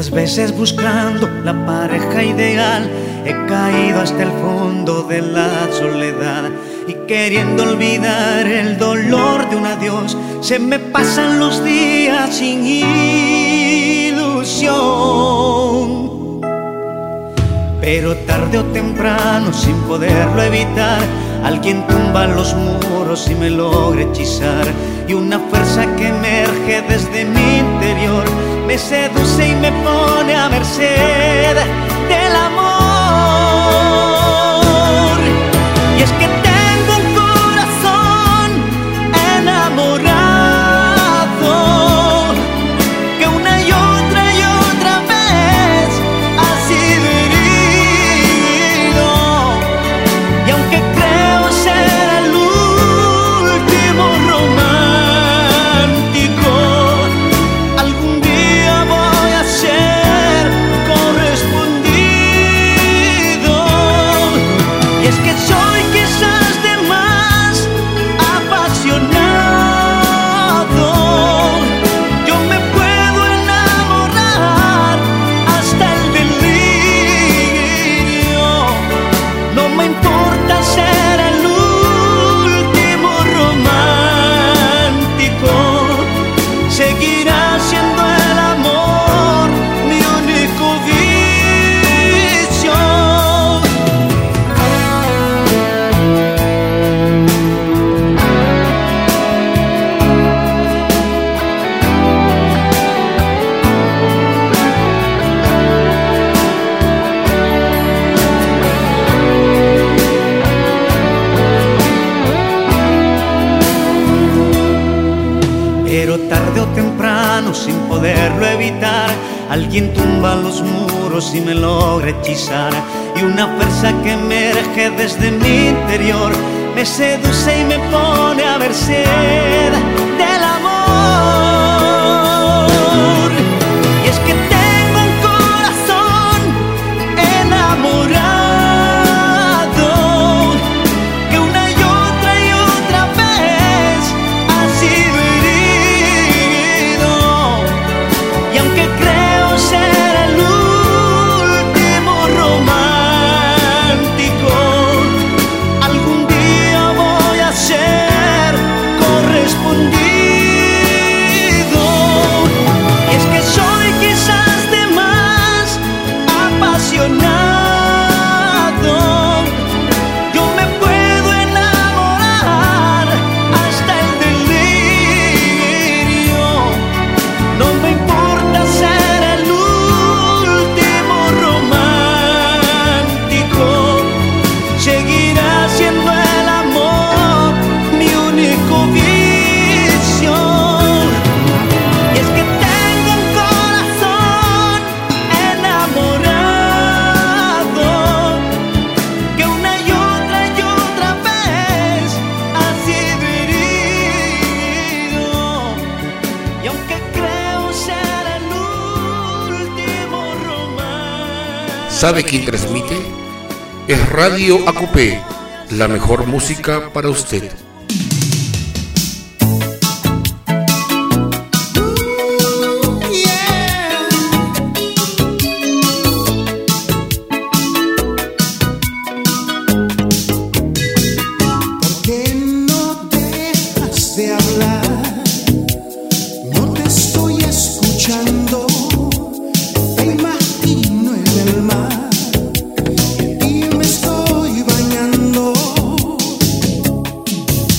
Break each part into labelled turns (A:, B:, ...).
A: Muchas veces buscando la pareja ideal he caído hasta el fondo de la soledad, y queriendo olvidar el dolor de un adiós se me pasan los días sin ilusión. Pero tarde o temprano, sin poderlo evitar, alguien tumba los muros y me logra hechizar, y una fuerza que emerge desde mi interior me seduce y me pone a merced del amor. Y es que tengo un corazón enamorado que una y otra vez ha sido herido, y aunque creo ser el último romántico, algún día voy a ser correspondido. Y es que soy quizás de más apasionado, yo me puedo enamorar hasta el delirio. No me importa ser el último romántico, seguirá siendo el amor mi único vicio. Pero tarde o temprano, sin poderlo evitar, alguien tumba los muros y me logra hechizar, y una fuerza que emerge desde mi interior me seduce y me pone a merced del amor. Y es que tengo un corazón enamorado que una y otra vez ha sido herido, y aunque creo ser el último romántico, algún día voy a ser correspondido. Y es que soy quizás de más apasionado, yo me puedo enamorar hasta el delirio. No me importa ser el último romántico, seguirá siendo el amor mi único vicio. Y es que tengo un corazón enamorado que una y otra vez ha sido herido, y aunque creo ser el último romántico.
B: ¿Sabe quién transmite? Es Radio Acupé, la mejor música para usted.
C: ¿Por qué no dejas de hablar? No te estoy escuchando. Te imagino en el mar y me estoy bañando.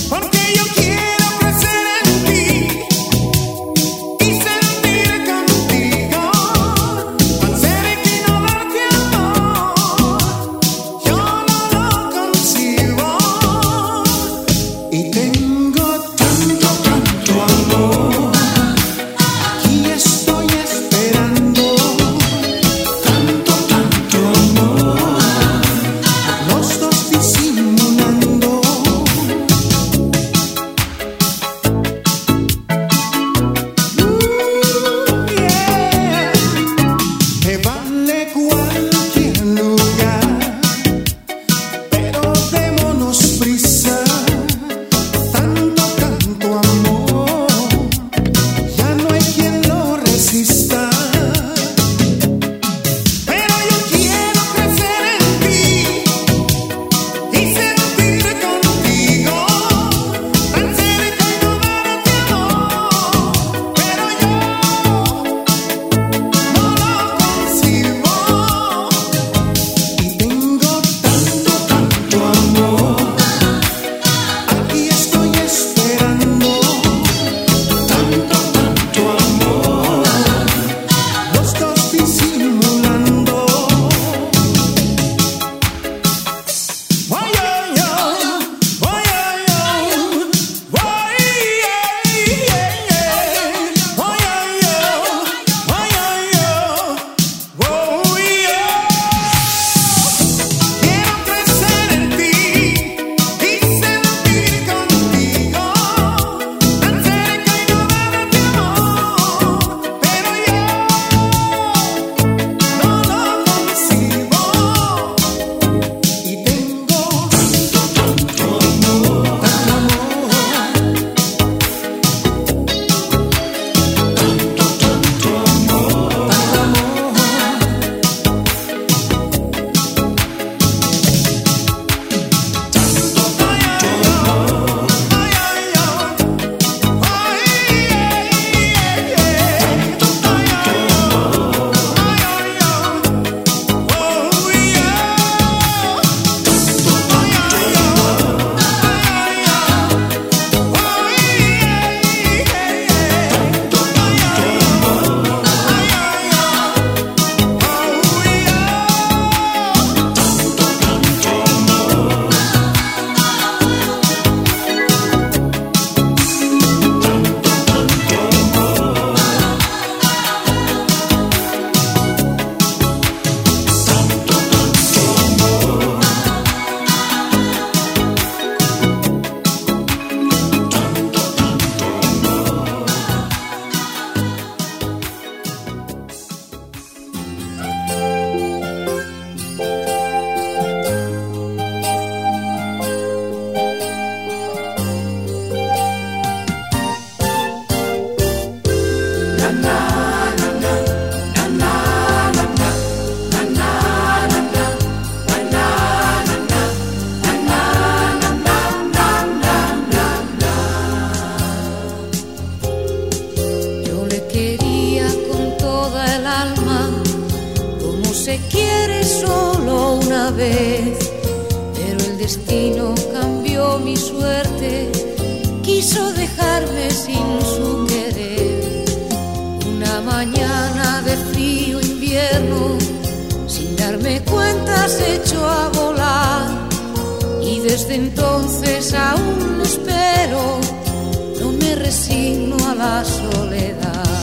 D: destino cambió mi suerte, quiso dejarme sin su querer. Una mañana de frío invierno, sin darme cuenta se echó a volar, y desde entonces aún espero, no me resigno a la soledad.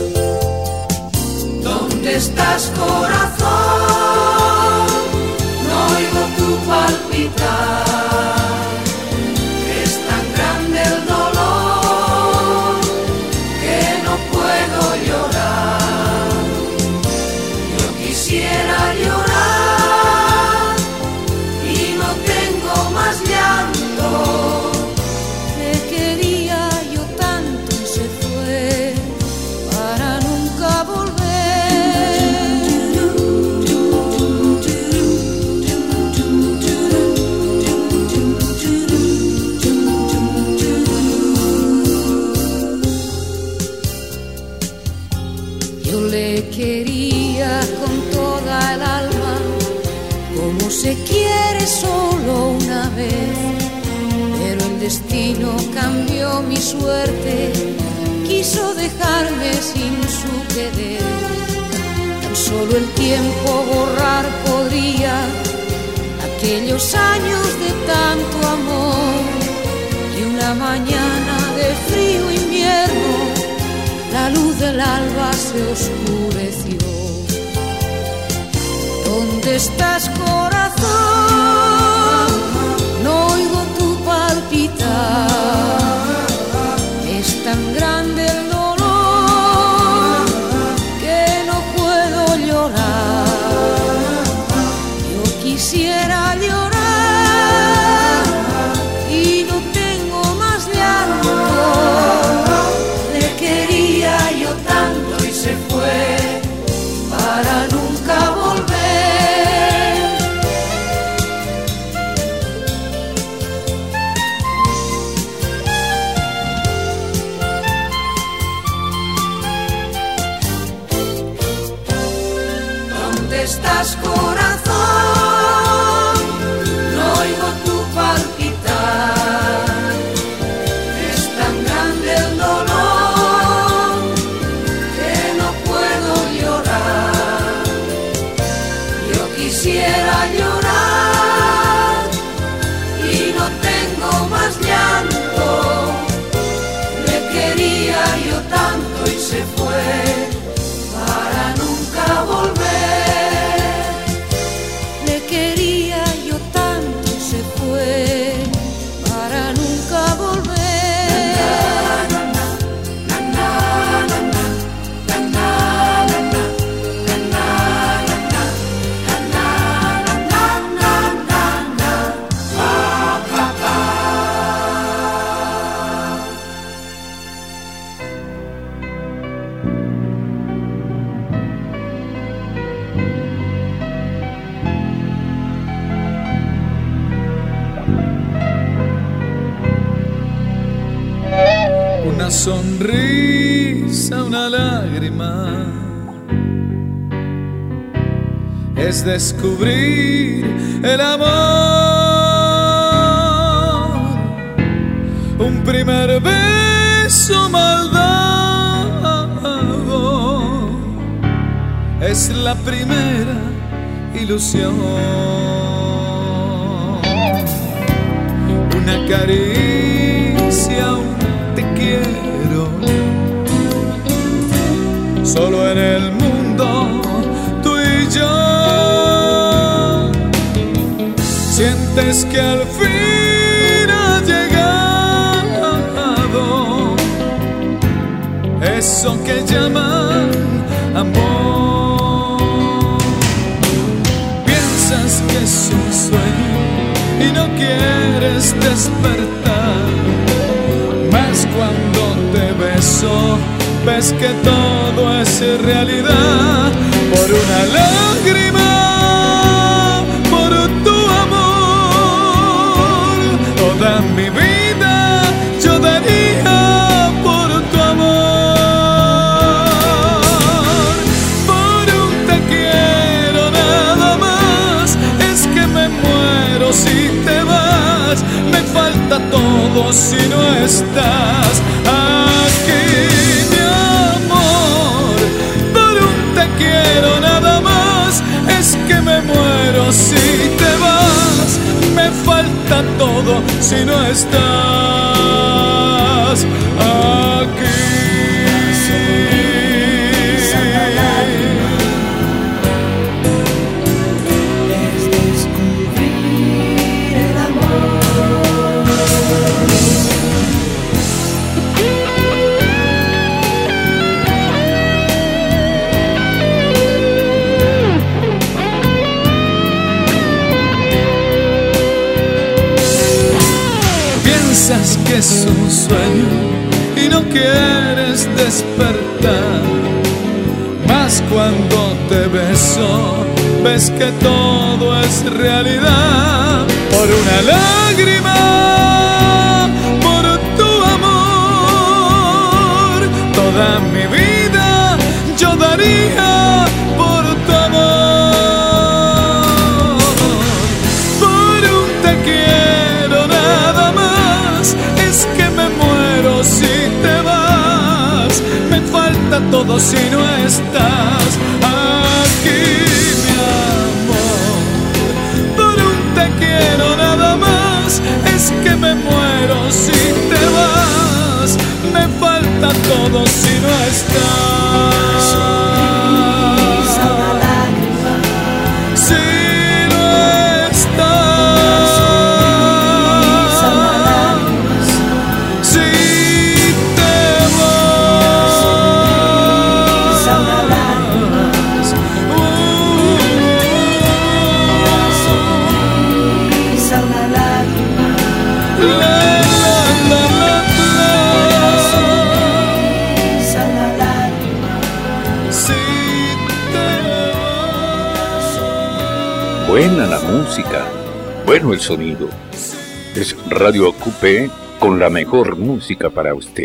D: ¿Dónde estás, corazón? No oigo tu palpitar. Es tan grande el dolor que no puedo llorar. Yo quisiera llorar y no tengo más llanto. Le quería yo tanto y se fue para nunca volver. Yo le quería con toda el alma, como se quiere solo una vez, pero el destino cambió mi suerte, quiso dejarme sin su querer. Tan solo el tiempo borrar podría aquellos años de tanto amor, y una mañana de frío invierno la luz del alba se oscureció. ¿Dónde estás, corazón? No oigo tu palpitar. Es tan grande el dolor que no puedo llorar. Yo quisiera llorar y no tengo más llanto. Le quería yo tanto y se fue para nunca volver. ¿Dónde estás, corazón? No oigo tu palpitar. Es tan grande el dolor que no puedo llorar. Yo quisiera llorar y no tengo más llanto. Le quería yo tanto y se fue para nunca volver. Le quería yo tanto y se fue para nunca volver.
E: Una sonrisa, una lágrima, es descubrir el amor. Un primer beso mal dado es la primera ilusión. Una caricia, un te quiero, solo en el mundo tú y yo. Sientes que al fin ha llegado eso que llaman amor. Piensas que es un sueño y no quieres despertar, mas cuando te beso ves que todo es realidad. Por una lágrima, por tu amor, toda mi vida yo daría por tu amor. Por un te quiero nada más, es que me muero si te vas. falta todo si no estás aquí, mi amor. Por un te quiero nada más, es que me muero si te vas. Me falta todo si no estás aquí. Piensas que es un sueño y no quieres despertar, mas cuando te beso ves que todo es realidad. Por una lágrima, por tu amor, toda mi vida yo daría por tu amor. Por un te quiero nada más, es que me muero si te vas. Me falta todo si no estás aquí, mi amor. Por un te quiero nada más, es que me muero si te vas. Me falta todo si no estás. Si no estás. Si te vas.
F: Buena la música, bueno el sonido. Es Radio Acupé con la mejor música para usted.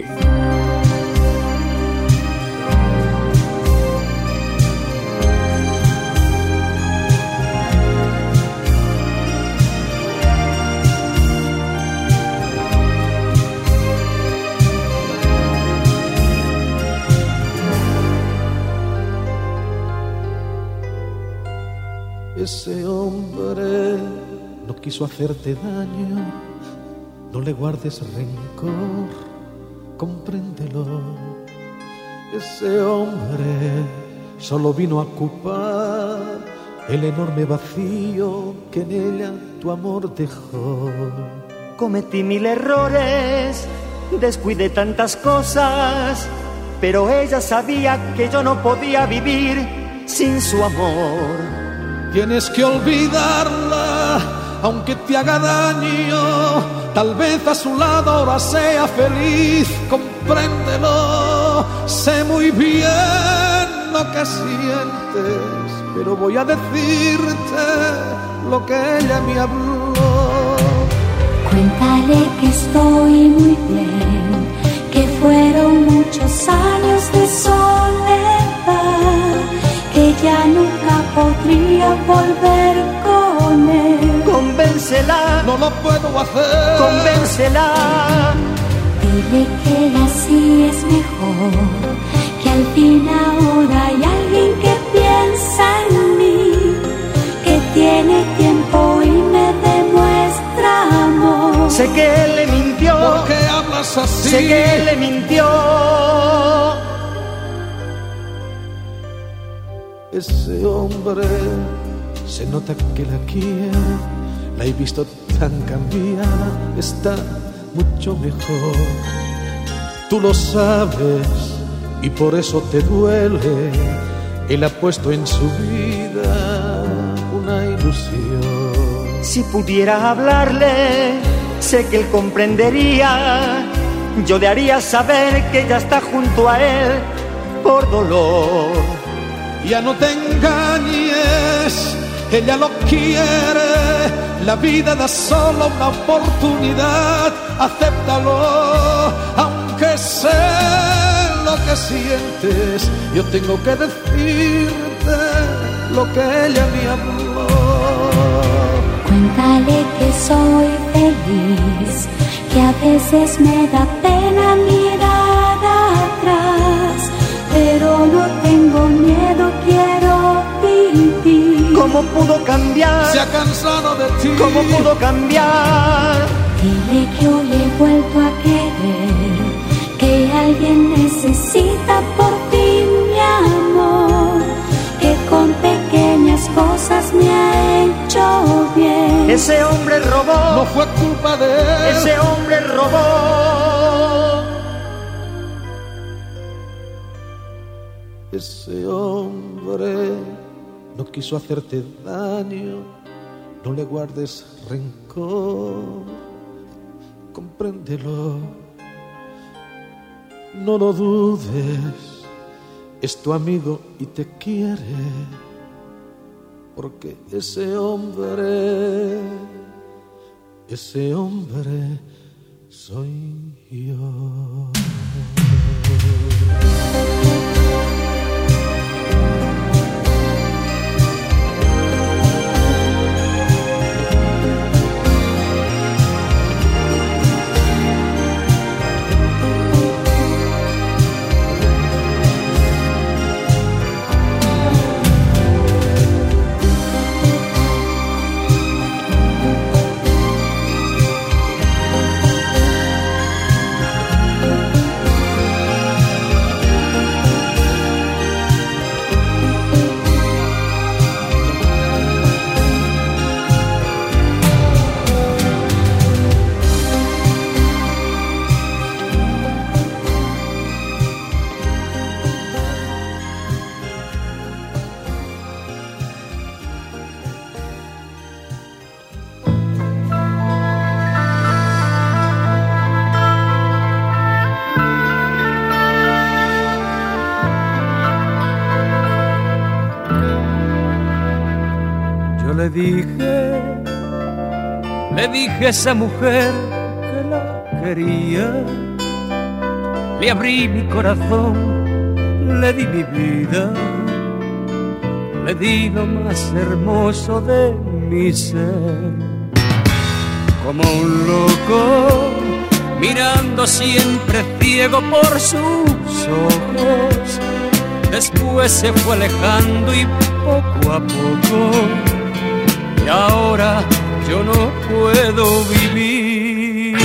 G: Ese hombre no quiso hacerte daño, no le guardes rencor, compréndelo. Ese hombre solo vino a ocupar el enorme vacío que en ella tu amor dejó.
A: Cometí 1000 errores, descuidé tantas cosas, pero ella sabía que yo no podía vivir sin su amor.
G: Tienes que olvidarla, aunque te haga daño. Tal vez a su lado ahora sea feliz, compréndelo. Sé muy bien lo que sientes, pero voy a decirte lo que ella me habló.
H: Cuéntale que estoy muy bien, que fueron muchos años de soledad, que ya nunca podría volver con él.
A: Convéncela,
G: no lo puedo hacer.
A: Convéncela.
H: Dile que así es mejor, que al fin ahora hay alguien que piensa en mí, que tiene tiempo y me demuestra amor.
A: Sé que él le mintió.
G: ¿Por qué hablas así?
A: Sé que él le mintió.
G: Ese hombre se nota que la quiere, la he visto tan cambiada, está mucho mejor. Tú lo sabes y por eso te duele. Él ha puesto en su vida una ilusión.
A: Si pudiera hablarle, sé que él comprendería. Yo le haría saber que ella está junto a él por dolor.
G: Ya no te engañes, ella lo quiere. La vida da solo una oportunidad, acéptalo. Aunque sé lo que sientes, yo tengo que decirte lo que ella me habló.
H: Cuéntale que soy feliz, veces me da pena mirar atrás, pero no tengo miedo, quiero vivir.
A: ¿Cómo pudo cambiar?
E: Se ha cansado de ti.
A: ¿Cómo pudo cambiar?
H: Dile que hoy he vuelto a querer, que alguien necesita por ti mi amor, que con pequeñas cosas me ha hecho bien.
A: Ese hombre robó.
E: No fue culpa de él.
A: Ese hombre robó.
G: Ese hombre no quiso hacerte daño, no le guardes rencor, compréndelo, no lo dudes, es tu amigo y te quiere, porque ese hombre soy yo.
I: Le dije a esa mujer que la quería, le abrí mi corazón, le di mi vida, le di lo más hermoso de mi ser. Como un loco, mirando siempre ciego por sus ojos, después se fue alejando y poco a poco, y ahora yo no puedo vivir.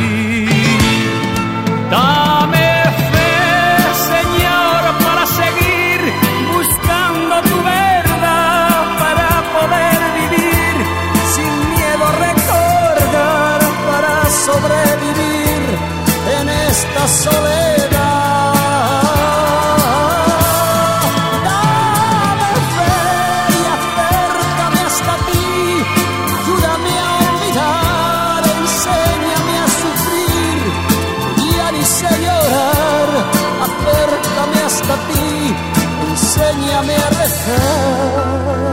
I: Dame fe, Señor, para seguir buscando tu verdad, para poder vivir sin miedo a recordar, para sobrevivir en esta soledad. Hasta ti, enséñame a rezar.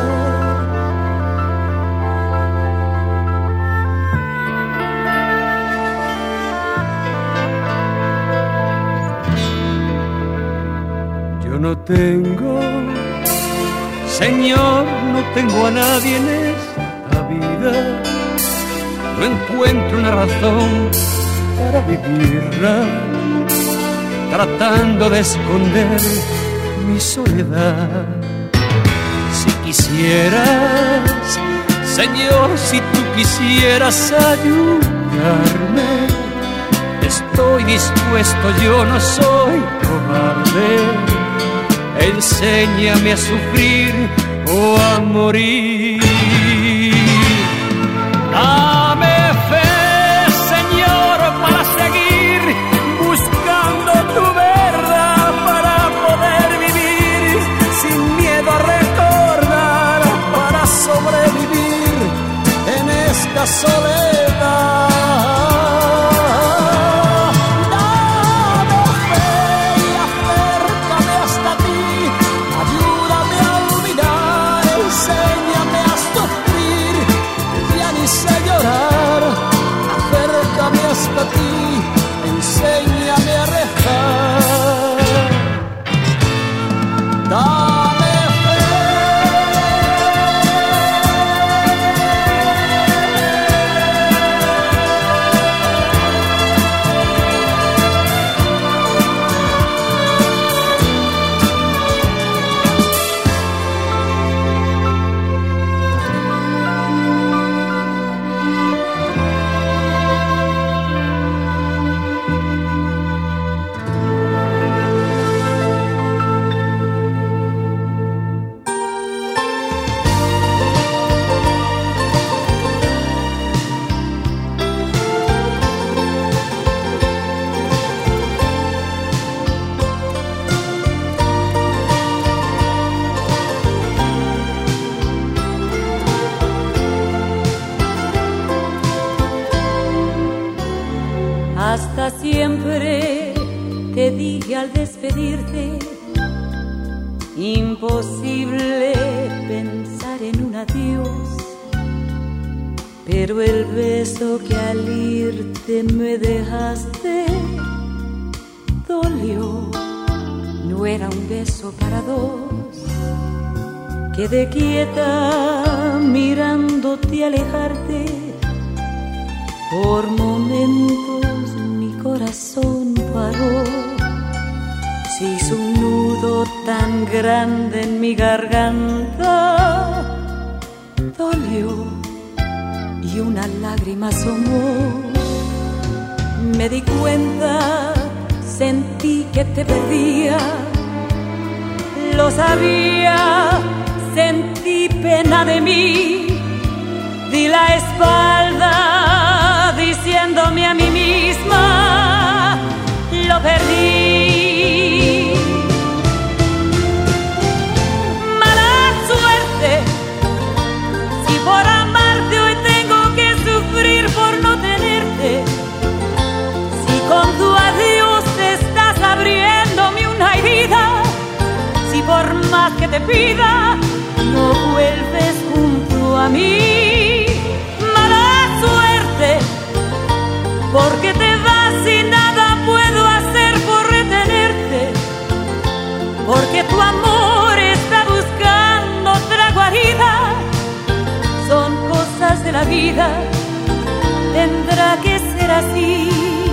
I: Yo no tengo, Señor, no tengo a nadie en esta vida, no encuentro una razón para vivirla, tratando de esconder mi soledad. Si quisieras, Señor, si tú quisieras ayudarme, estoy dispuesto, yo no soy cobarde. Enséñame a sufrir o a morir. Dame fe, Señor, para seguir buscando tu verdad, para poder vivir sin miedo a recordar, para sobrevivir en esta soledad. Dame fe y acércame hasta ti, ayúdame a olvidar, enséñame a sufrir, ya ni sé llorar, acércame hasta ti, enséñame a rezar. Dame fe.
H: Hasta siempre, te dije al despedirte, imposible pensar en un adiós. Pero el beso que al irte me dejaste dolió, no era un beso para dos. Quedé quieta mirándote alejarte, por momentos mi corazón paró. Se hizo un nudo tan grande en mi garganta, dolió y una lágrima asomó. Me di cuenta, sentí que te perdía, lo sabía, sentí pena de mí, di la espalda diciéndome a mí misma, lo perdí. Mala suerte, si por amarte hoy tengo que sufrir por no tenerte, si con tu adiós estás abriéndome una herida, si por más que te pida no vuelves junto a mí. Mala suerte, porque te vas y nada puedo hacer por retenerte, porque tu amor está buscando otra guarida. Son cosas de la vida, tendrá que ser así.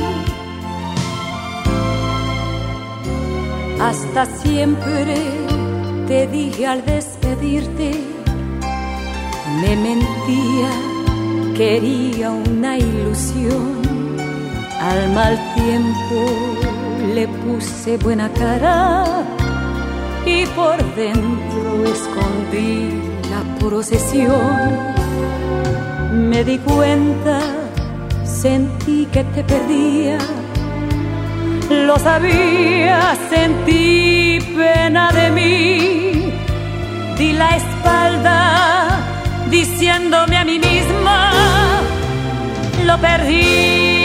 H: Hasta siempre, te dije al despedirte, me mentía, quería una ilusión. Al mal tiempo le puse buena cara y por dentro escondí la posesión. Me di cuenta, sentí que te perdía, lo sabía, sentí pena de mí, di la espalda diciéndome a mí misma, lo perdí.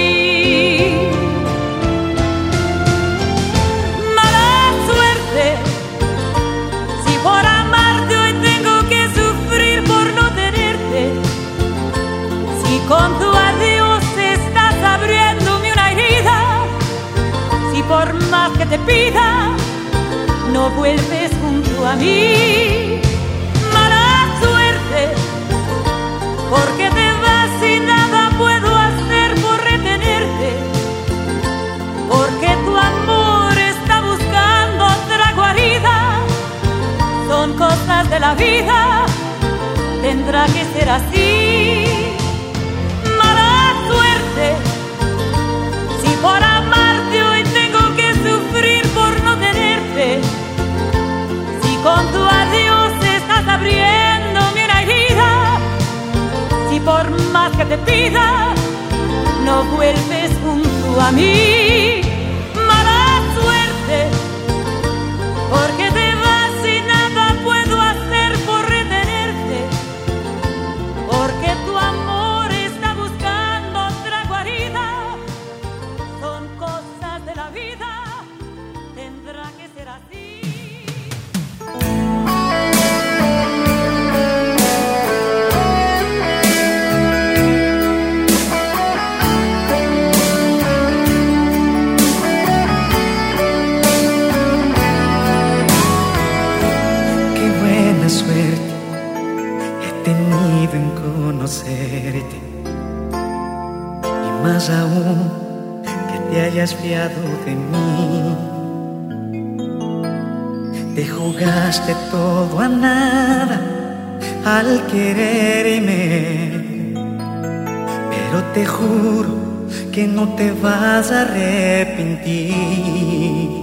H: Mala suerte, si por amarte hoy tengo que sufrir por no tenerte, si con tu adiós estás abriéndome una herida, si por más que te pida no vuelves junto a mí. Mala suerte, porque te vas y nada puedo hacer por retenerte, porque tu amor está buscando otra guarida. Son cosas de la vida, tendrá que ser así. Mala suerte, si por amarte hoy tengo que sufrir por no tenerte, si con tu adiós estás abriéndome una herida, si por más que te pida no vuelves junto a mí. Mala suerte, porque te vas y nada puedo hacer por retenerte, porque tu amor está buscando otra guarida. Son cosas de la vida, tendrá que ser así.
A: Suerte he tenido en conocerte, y más aún que te hayas fiado de mí. Te jugaste todo a nada al quererme, pero te juro que no te vas a arrepentir.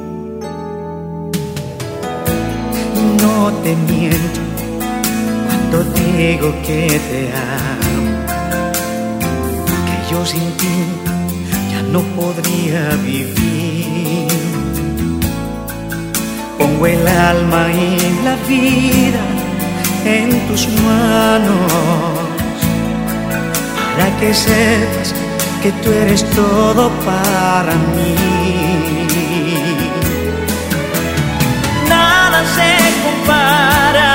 A: No te miento cuando digo que te amo, que yo sin ti ya no podría vivir. Pongo el alma y la vida en tus manos, para que sepas que tú eres todo para mí. Nada se compara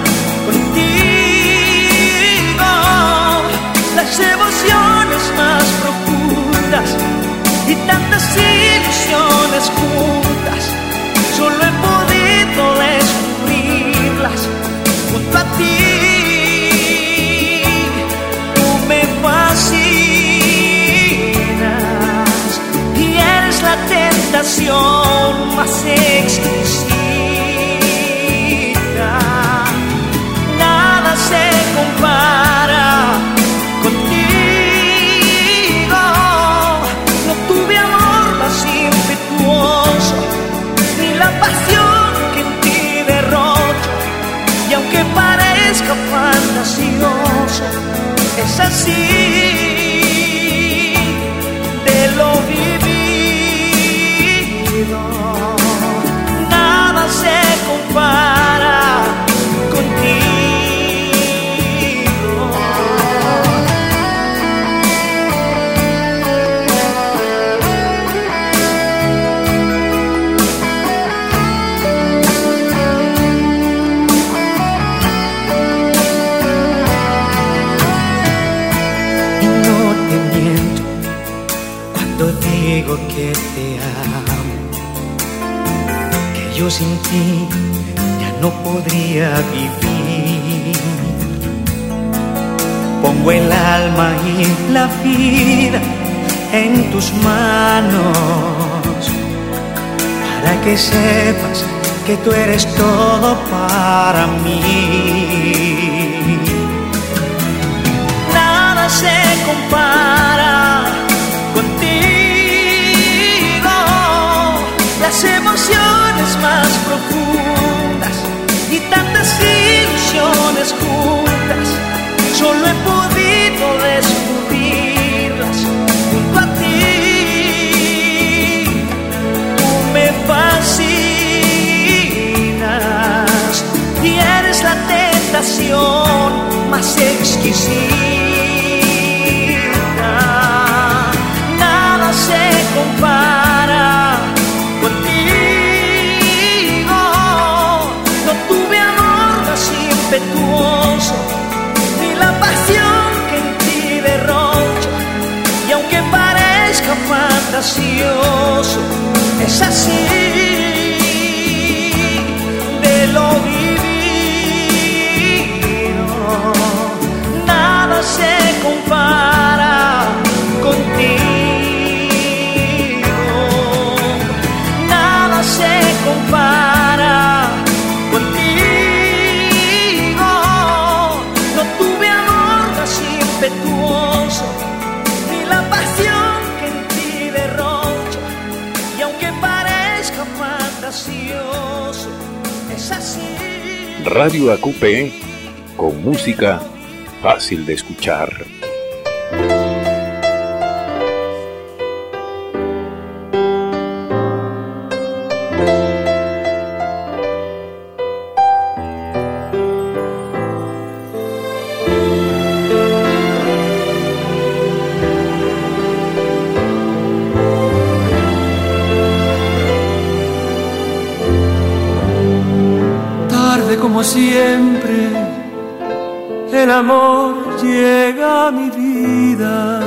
A: contigo, las emociones más profundas y tantas ilusiones juntas, solo he podido descubrirlas junto a ti. Tú me fascinas y eres la tentación más exquisita. Nada se compara contigo. No tuve amor más impetuoso, ni la pasión que en ti derrocho. Y aunque parezca fantasioso, es así de lo vivido. Nada se compara contigo. Digo que te amo, que yo sin ti ya no podría vivir. Pongo el alma y la vida en tus manos, para que sepas que tú eres todo para mí. Nada se compara contigo, las emociones más profundas y tantas ilusiones juntas, solo he podido descubrirlas junto a ti. Tú me fascinas y eres la tentación más exquisita. Nada se compara contigo. No tuve amor más impetuoso, ni la pasión que en ti derrocho. Y aunque parezca fantasioso, es así de lo vivido. Nada se compara contigo. Nada se compara contigo. No tuve amor más impetuoso, ni la pasión que en ti derrocho. Y aunque parezca fantasioso, es así.
F: Radio AQP, con música fácil de escuchar.
E: Como siempre, el amor llega a mi vida.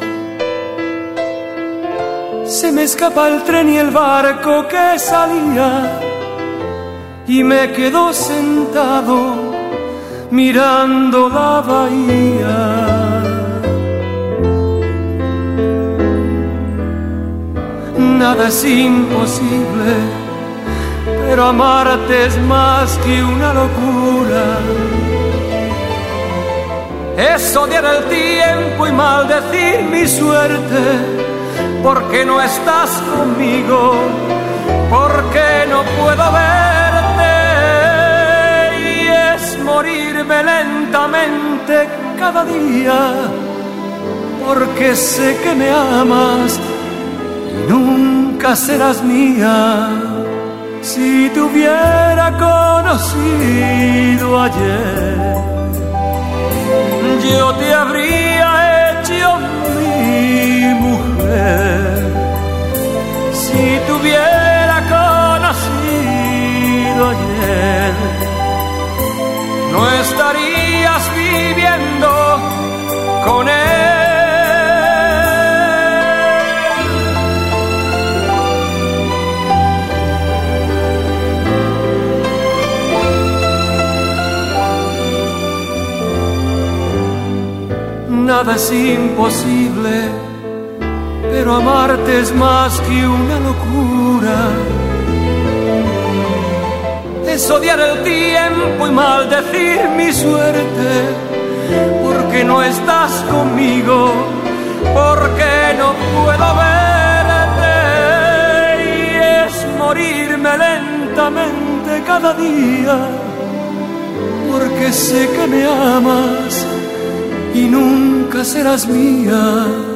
E: Se me escapa el tren y el barco que salía, y me quedo sentado mirando la bahía. Nada es imposible, pero amarte es más que una locura. Es odiar el tiempo y maldecir mi suerte, porque no estás conmigo, porque no puedo verte. Y es morirme lentamente cada día, porque sé que me amas y nunca serás mía. Si te hubiera conocido ayer, yo te habría hecho mi
I: mujer. Si te hubiera conocido ayer, no estarías viviendo con él. Nada es imposible, pero amarte es más que una locura. Es odiar el tiempo y maldecir mi suerte, porque no estás conmigo, porque no puedo verte. Y es morirme lentamente cada día, porque sé que me amas y nunca serás mía.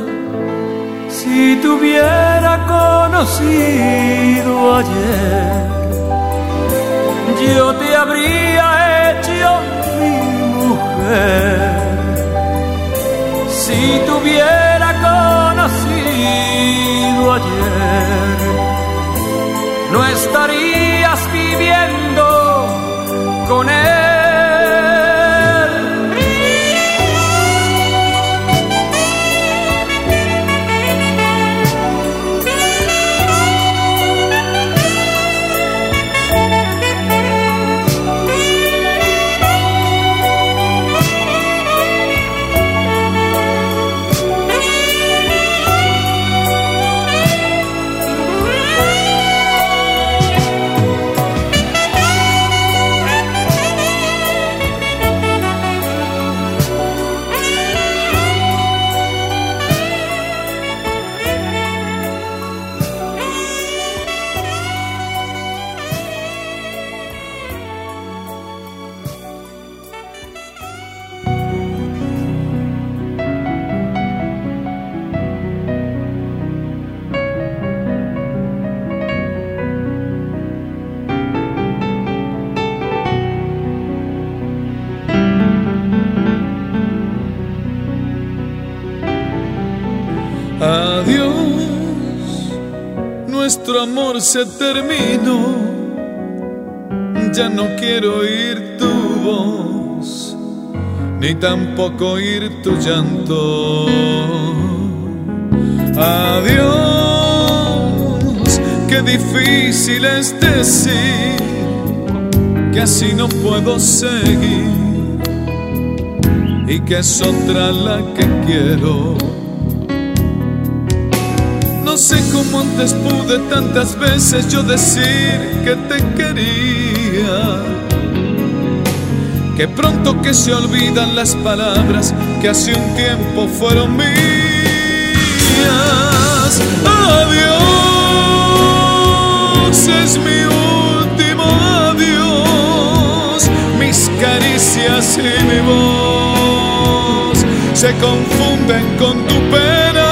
I: Si te hubiera conocido ayer, yo te habría hecho mi mujer. Si te hubiera conocido ayer, no estarías viviendo con él.
E: Adiós, nuestro amor se terminó. Ya no quiero oír tu voz, ni tampoco oír tu llanto. Adiós, qué difícil es decir que así no puedo seguir y que es otra la que quiero. No sé cómo antes pude tantas veces yo decir que te quería, que pronto que se olvidan las palabras que hace un tiempo fueron mías. Adiós, es mi último adiós. Mis caricias y mi voz se confunden con tu pena.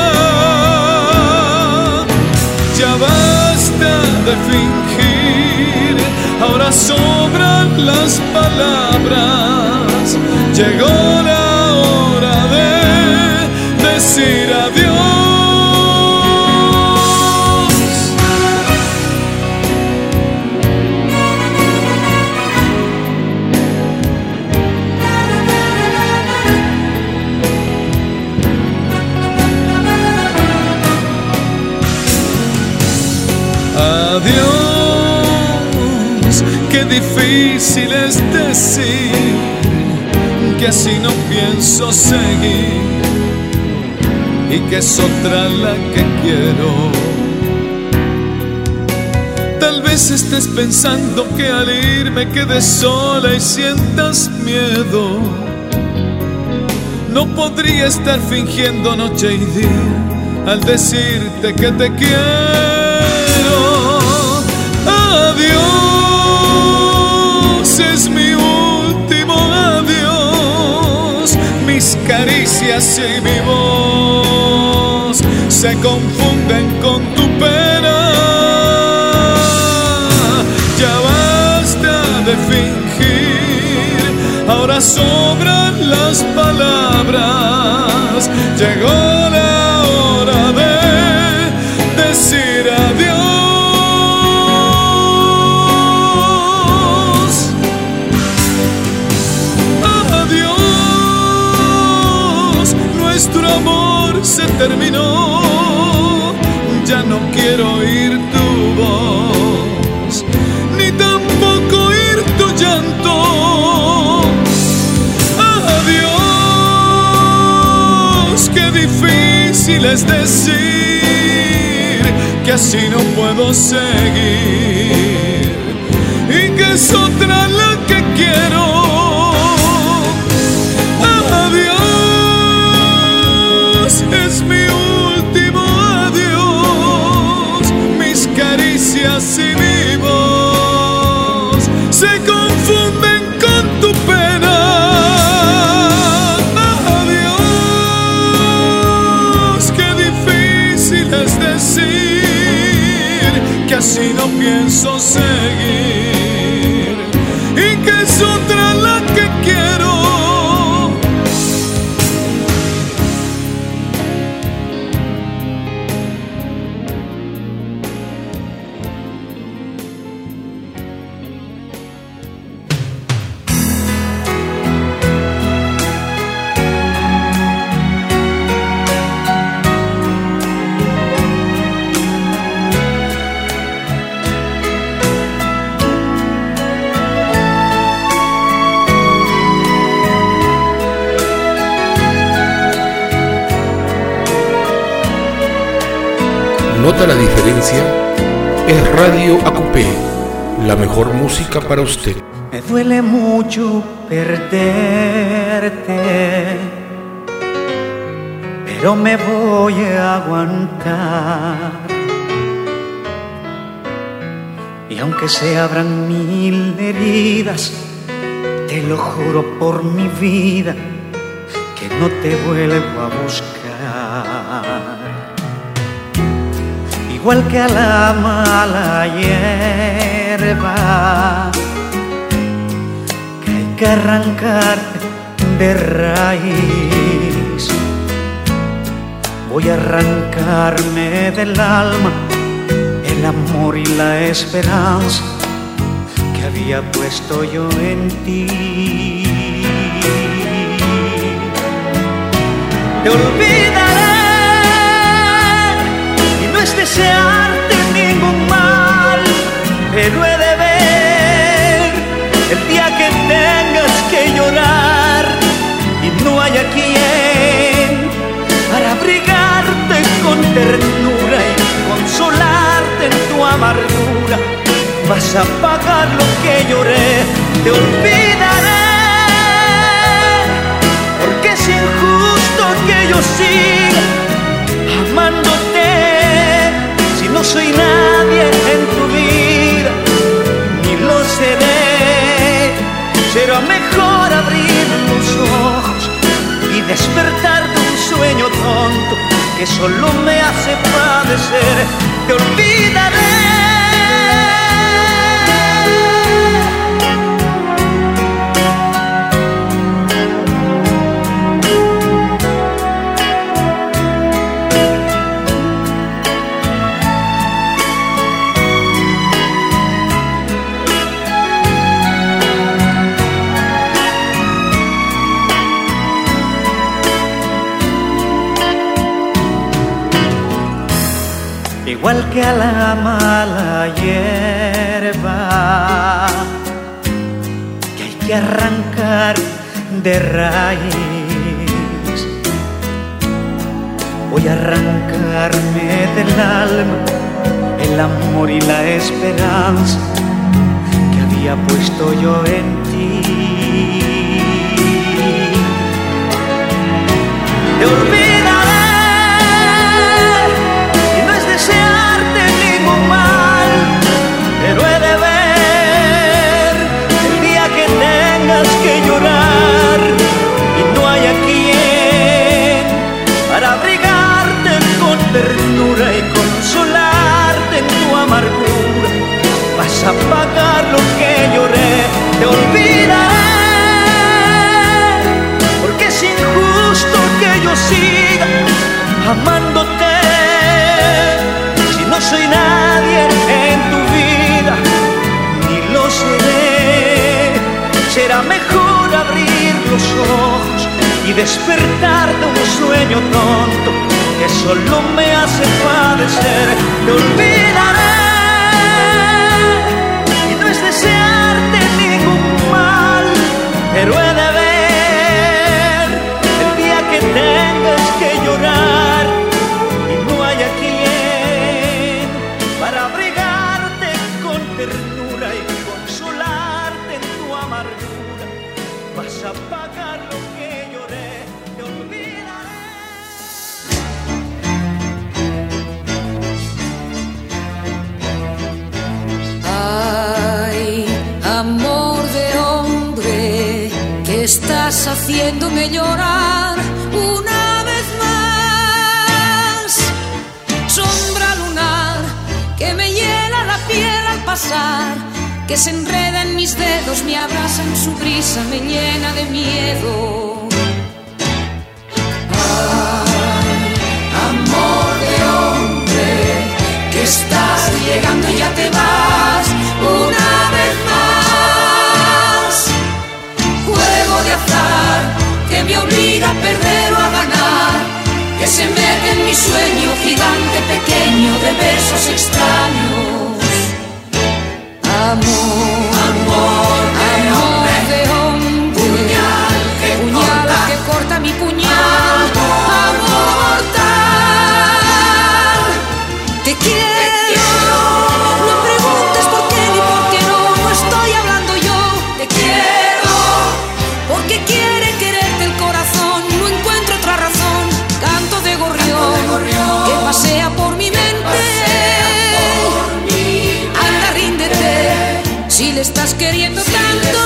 E: Ya basta de fingir, ahora sobran las palabras. Llegó la hora de decir adiós. Adiós, qué difícil es decir que así no pienso seguir y que es otra la que quiero. Tal vez estés pensando que al ir me quedes sola y sientas miedo. No podría estar fingiendo noche y día al decirte que te quiero. Adiós, es mi último adiós. Mis caricias y mi voz se confunden con tu pena. Ya basta de fingir, ahora sobran las palabras. Llegó la hora de quiero oír tu voz, ni tampoco oír tu llanto. Adiós, qué difícil es decir que así no puedo seguir y que es otra la que quiero. Adiós, es mi último adiós. Mis caricias y mi voz se confunden con tu pena. Adiós, qué difícil es decir que así no pienso seguir y que es otra la que quiero.
B: ¿Nota la diferencia? Es Radio AQP, la mejor música para usted.
A: Me duele mucho perderte, pero me voy a aguantar. Y aunque se abran 1000 heridas, te lo juro por mi vida que no te vuelvo a buscar. Igual que a la mala hierba que hay que arrancar de raíz, voy a arrancarme del alma el amor y la esperanza que había puesto yo en ti. Te olvidaré y no es desearte ningún mal, pero he de ver el día que tengas que llorar y no haya quien para abrigarte con ternura y consolarte en tu amargura. Vas a pagar lo que lloré, te olvidaré, porque es injusto que yo siga amándote si no soy nadie en tu vida, ni lo seré. Será mejor abrir los ojos y despertar de un sueño tonto que solo me hace padecer. Te olvidaré. Igual que a la mala hierba que hay que arrancar de raíz, voy a arrancarme del alma el amor y la esperanza que había puesto yo en ti. Te olvidaré y no es desearte ningún mal, pero he de ver el día que tengas que llorar y no haya quien para abrigarte con ternura y consolarte en tu amargura. Vas a pagar lo que lloré, te olvidaré, porque es injusto que yo siga amándote si no soy nadie en tu vida, ni lo seré. Será mejor abrir los ojos y despertar de un sueño tonto que que solo me hace padecer. Te olvidaré y no es desearte ningún mal, pero he de ver el día que tengas que llorar y no haya quien para abrigarte con ternura y consolarte en tu amargura. Vas a pagar lo que lloré, te olvidaré.
D: Ay, amor de hombre, que estás haciéndome llorar una vez más. Sombra lunar que me hiela la piel al pasar, que se enreda en mis dedos, me abraza en su brisa, me llena de miedo. Ay, amor de hombre, que estás llegando y ya te vas una vez más. Juego de azar que me obliga a perder o a ganar, que se mete en mi sueño gigante pequeño de besos extraños. Amor, amor, amor de hombre, puñal que corta mi puñal, amor mortal. Te quiero, no preguntes por qué ni por qué no estoy hablando yo. Te quiero, porque quiere quererte el corazón, no encuentro otra razón. Canto de gorrión que pasea por mi mente. Si le estás queriendo tanto,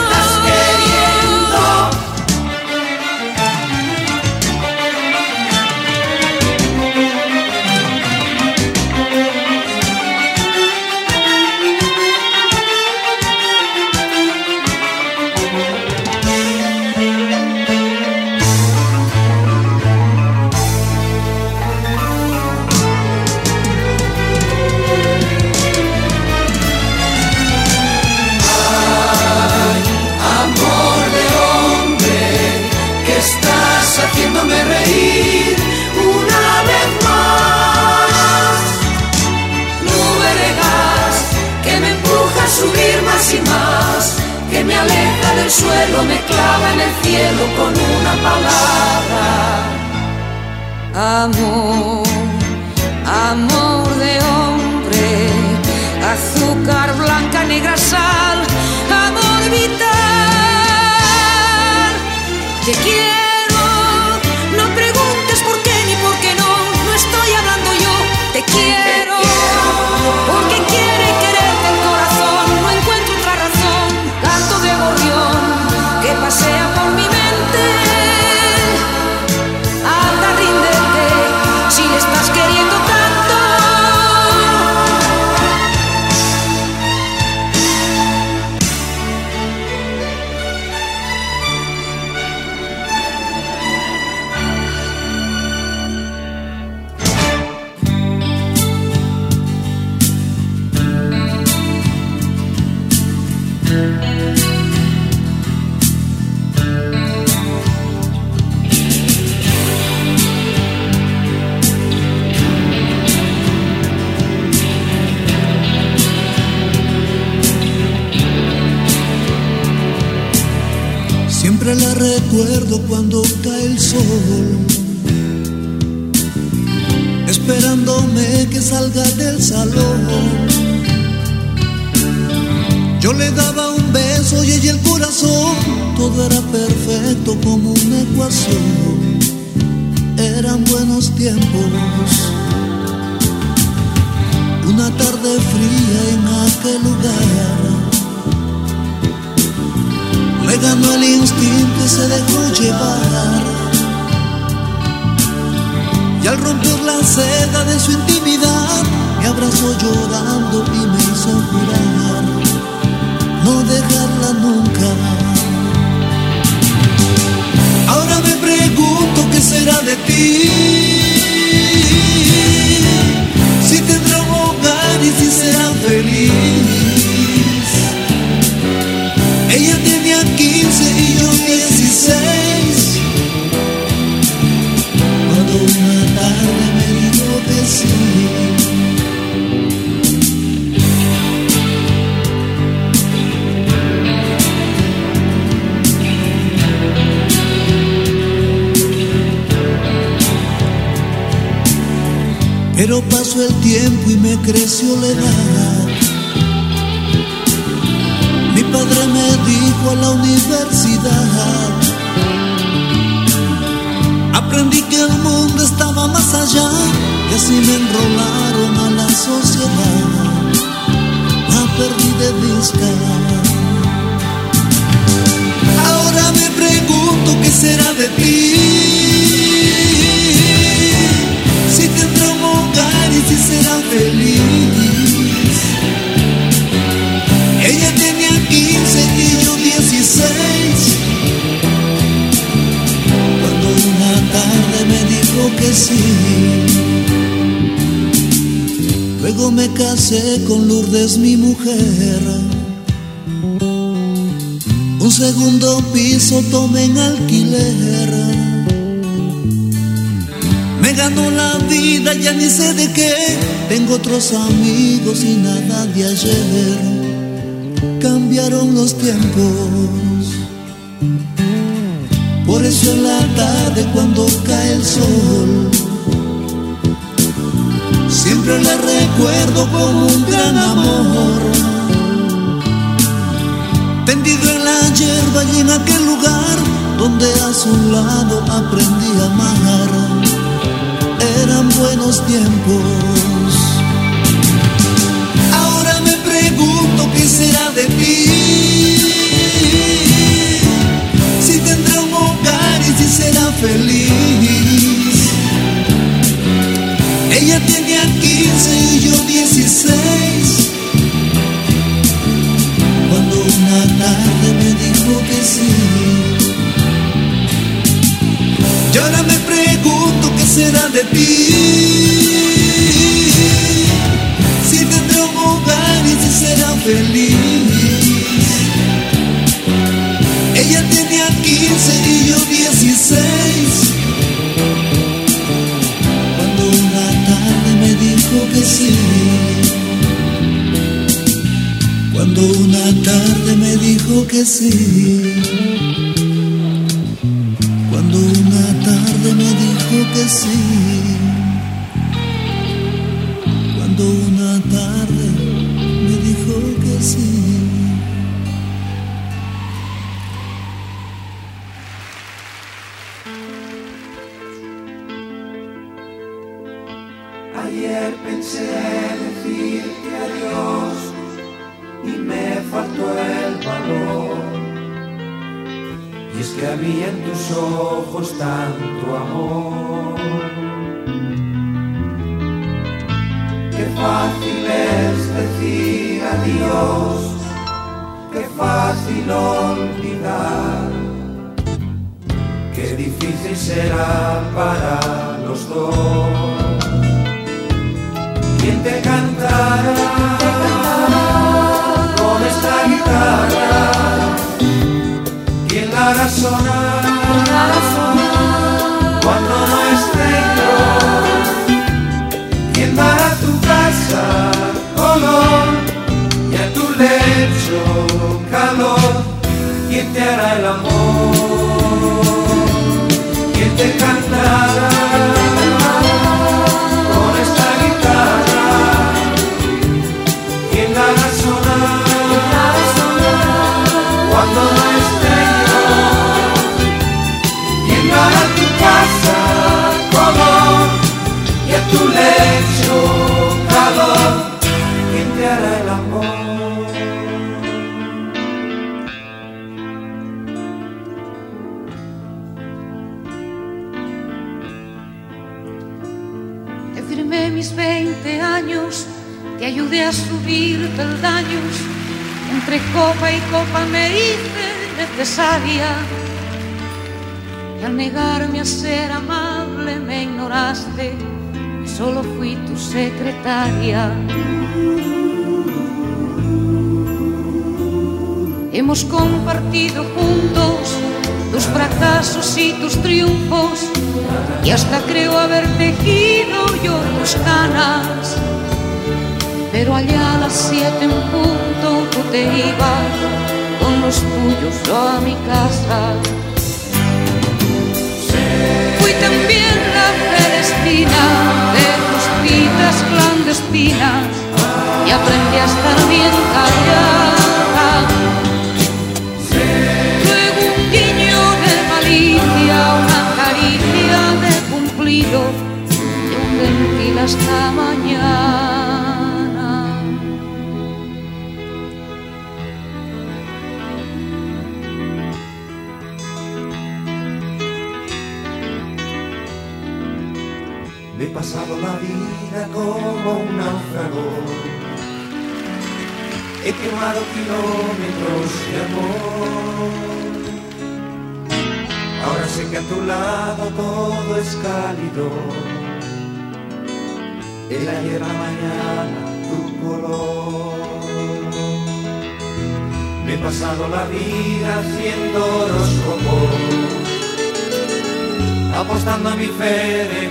D: haciéndome reír una vez más. Nube de gas que me empuja a subir más y más, que me aleja del suelo, me clava en el cielo con una palabra. Amor, amor de hombre, azúcar blanca, negra sal, amor vital. Te quiero. No preguntes por qué ni por qué no estoy hablando yo. Te quiero, porque quiere quererte el corazón, no encuentro otra razón. Canto de gorrión que pasea por mi mente. Anda, ríndete, si le estás queriendo tanto.
C: Siempre la recuerdo cuando cae el sol, esperándome que salga del salón. Yo le daba un beso y ella el corazón, todo era perfecto como una ecuación. Eran buenos tiempos, una tarde fría en aquel lugar. Me ganó el instinto y se dejó llevar, y al romper la seda de su intimidad me abrazó llorando y me hizo jurar no dejarla nunca. Ahora me pregunto qué será de ti, si tendrá un hogar y si será feliz. Ella tenía 15 y yo 16, cuando una tarde me Pero pasó el tiempo y me creció la edad. Mi padre me dijo a la universidad. Aprendí que el mundo estaba más allá, y así me enrolaron a la sociedad. La perdí de vista. Ahora me pregunto qué será de ti. Si tendrá un hogar y si será feliz. Ella tenía 15 y yo 16. Cuando una tarde me dijo que sí. Luego me casé con Lourdes, mi mujer. Un segundo piso tomé en alquiler. Me ganó la vida, ya ni sé de qué. Tengo otros amigos y nada de ayer. Cambiaron los tiempos. Por eso en la tarde cuando cae el sol, siempre la recuerdo como un gran amor. Tendido en la hierba y en aquel lugar donde a su lado aprendí a amar. Eran buenos tiempos. Ahora me pregunto qué será de ti. Si tendrá un hogar y si será feliz. Ella tenía 15 y yo 16. Cuando una tarde me dijo que sí. Y ahora me pregunto qué será de ti. Si tendrá un hogar y si será feliz. Ella tenía 15 y yo 16. Cuando una tarde me dijo que sí. Cuando una tarde me dijo que sí. Cuando una tarde me dijo que sí. Cuando una tarde me dijo que sí.
J: Ayer pensé decirte adiós y me faltó el valor. Y es que había en tus ojos tanto amor. Qué fácil es decir adiós, qué fácil olvidar. Qué difícil será para los dos. ¿Quién te cantará con esta guitarra? ¿Quién la hará sonar cuando no esté yo? ¿Quién dará a tu casa color y a tu lecho calor? ¿Quién te hará el amor? ¿Quién te cantará con esta guitarra? ¿Quién la hará sonar cuando no esté yo? ¿Quién dará a tu casa color y a tu lecho calor? ¿Quién te hará el amor?
D: Te firmé mis 20 años, te ayudé a subir peldaños. Entre copa y copa me hice necesaria. Y al negarme a ser amable me ignoraste. Y solo fui tu secretaria. Hemos compartido juntos tus fracasos y tus triunfos. Y hasta creo haber tejido yo tus canas. Pero allá a las 7 en punto tú te ibas con los tuyos a mi casa. Fui también la Celestina de tus vidas. cosas clandestinas y aprendí a estar bien callada. Luego un guiño de malicia, una caricia de cumplido y un gentil hasta mañana.
J: He pasado la vida como un náufrago, he quemado kilómetros de amor. Ahora sé que a tu lado todo es cálido, el ayer, la mañana, tu color. Me he pasado la vida haciendo horóscopos, apostando a mi fe de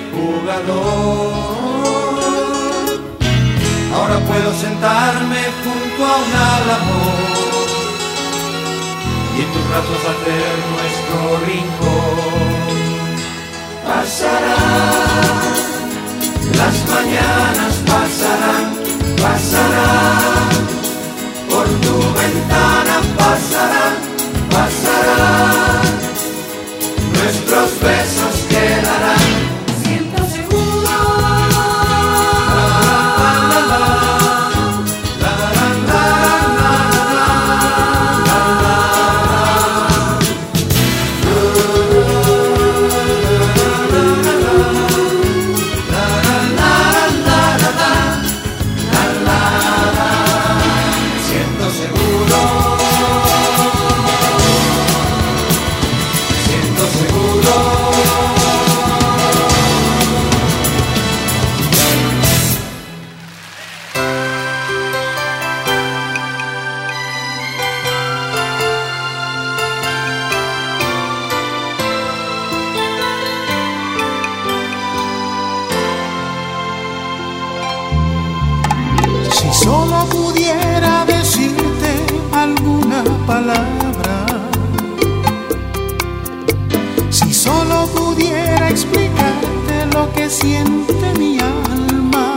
J: jugador. Ahora puedo sentarme junto a un álamo y en tus brazos hacer nuestro rincón. Pasarán, las mañanas pasarán, pasarán, por tu ventana pasarán, pasarán. Nuestros besos quedarán. Siento seguro. Siento seguro.
C: Si solo pudiera decirte alguna palabra, si solo pudiera explicarte lo que siente mi alma,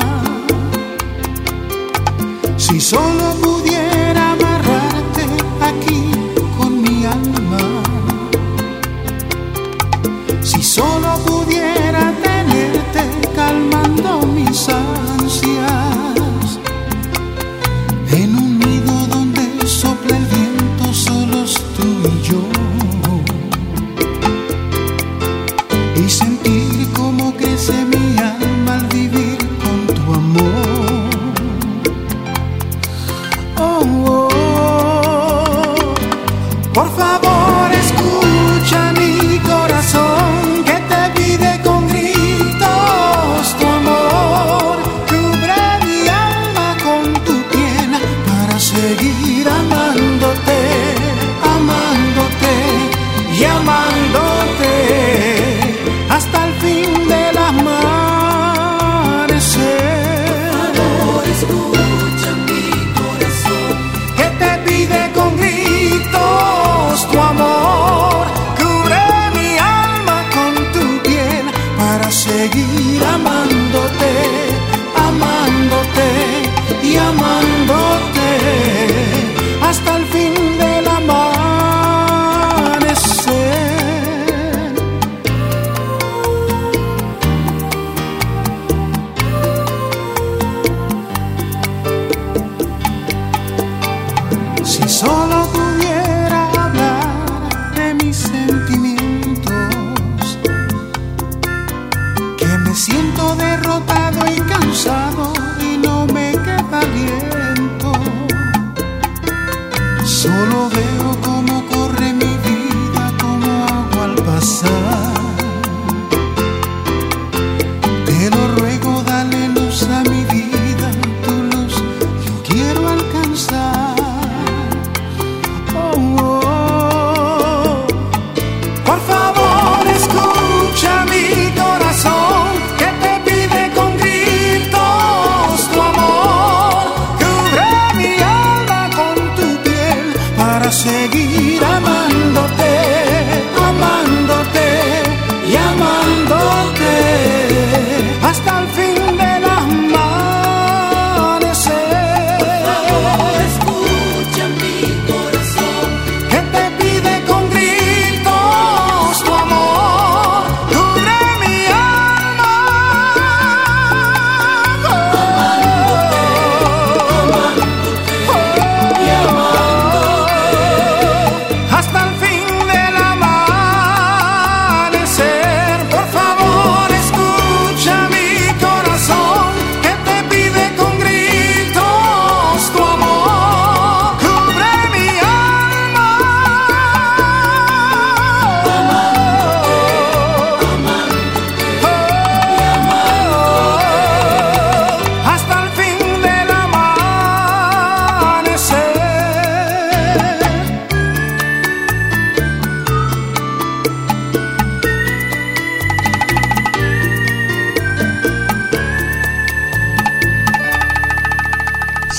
C: si solo pudiera amarrarte aquí con mi alma, si solo pudiera tenerte calmando mis ansias, en un nido donde sopla el viento, solos tú y yo, y sentir cómo crece mi alma al vivir con tu amor. Oh,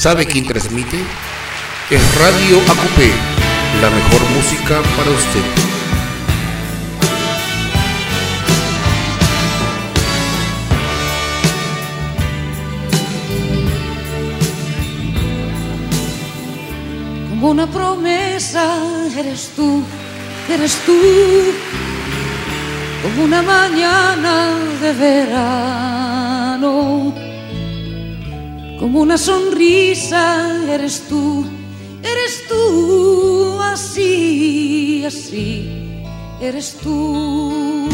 B: ¿Sabe quién transmite? Es Radio AQP, la mejor música para usted.
D: Como una promesa eres tú, como una mañana de verano, como una sonrisa eres tú, así, eres tú.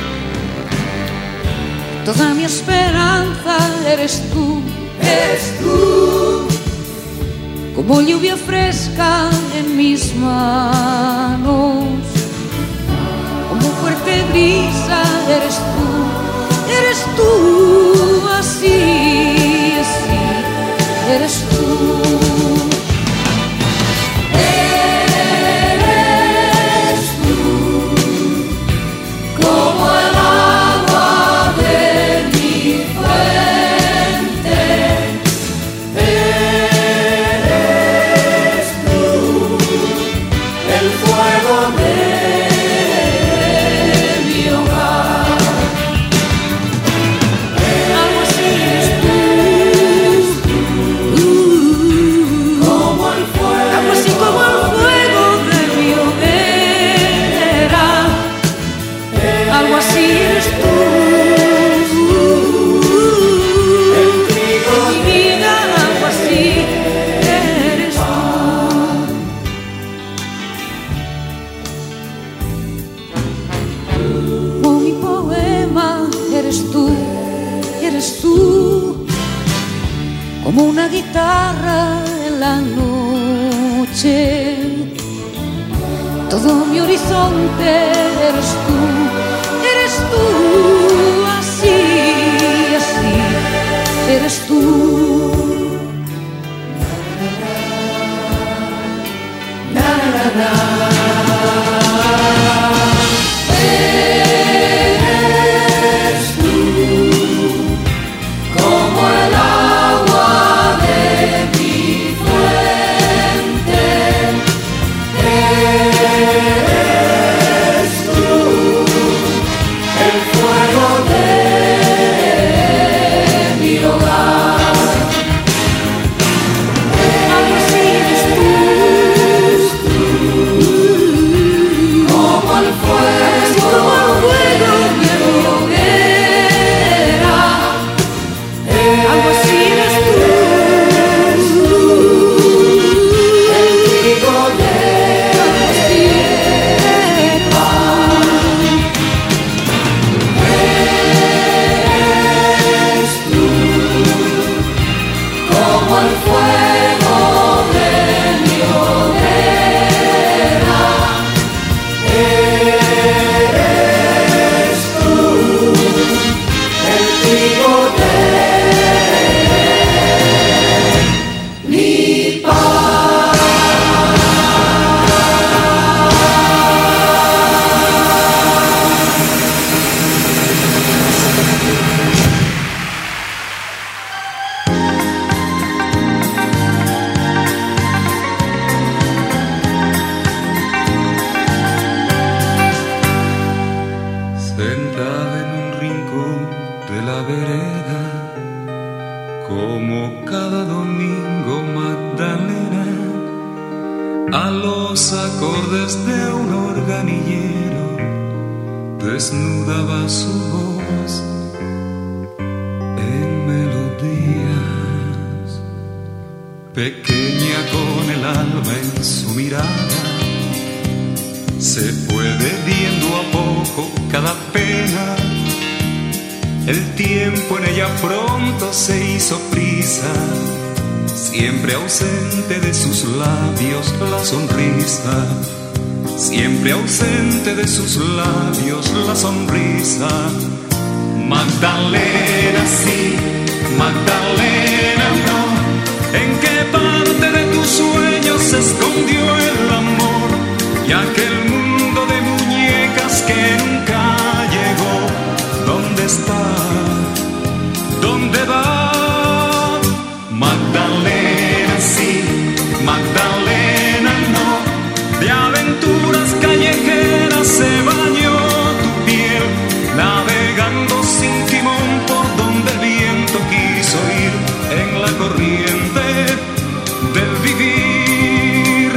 D: Toda mi esperanza eres tú, como lluvia fresca en mis manos, como fuerte brisa eres tú, así, eres tú. Como una guitarra en la noche, todo mi horizonte eres tú, así, eres tú.
E: Pequeña con el alma en su mirada, se fue bebiendo a poco cada pena. El tiempo en ella pronto se hizo prisa, siempre ausente de sus labios la sonrisa, siempre ausente de sus labios la sonrisa. Magdalena sí, Magdalena no. ¿En qué parte de tus sueños se escondió el amor? Y aquel mundo de muñecas que nunca llegó. ¿Dónde está? ¿Dónde va? Magdalena sí, Magdalena no. De aventuras callejeras se bañó tu piel, navegando sin timón por donde el viento quiso ir, en la corriente del vivir.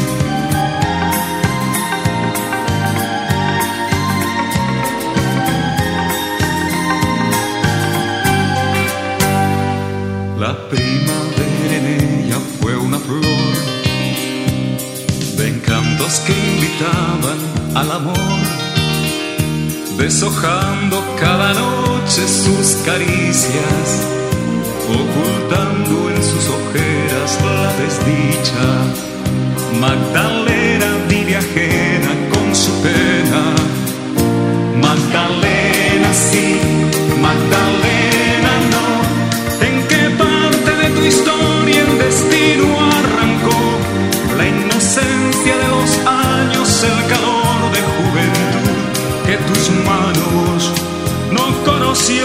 E: La primavera en ella fue una flor de encantos que invitaban al amor, deshojando cada noche sus caricias, ocultando en sus ojeras la desdicha. Magdalena vive ajena con su pena. Magdalena sí, Magdalena no. ¿En qué parte de tu historia el destino arrancó? La inocencia de los años, el calor de juventud que tus manos no conoció.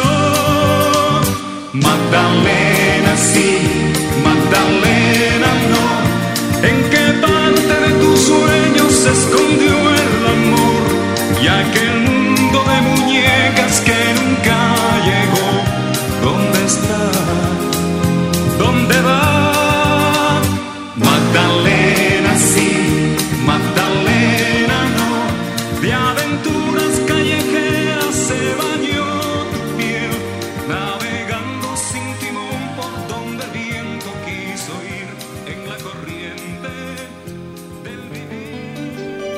E: Magdalena sí, Magdalena no. ¿En qué parte de tus sueños se escondió el amor y aquel mundo de muñecas que nunca llegó? ¿Dónde está? ¿Dónde va? Magdalena sí, Magdalena no. De aventuras callejeras se bañó tu piel, navegando sin timón por donde el viento quiso ir, en la corriente del vivir.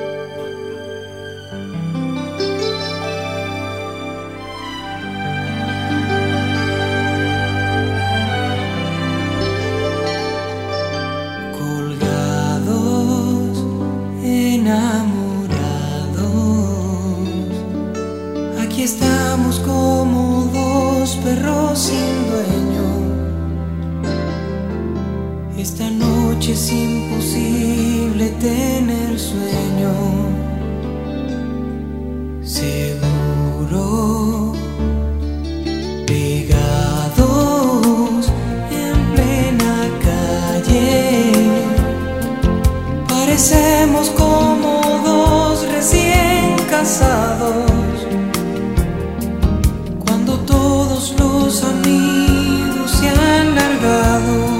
K: Colgados, enamorados, aquí estamos como dos perros sin dueño. Esta noche es imposible tener sueño. Seguro, pegados en plena calle, parecemos como dos recién casados, cuando todos los amigos se han largado,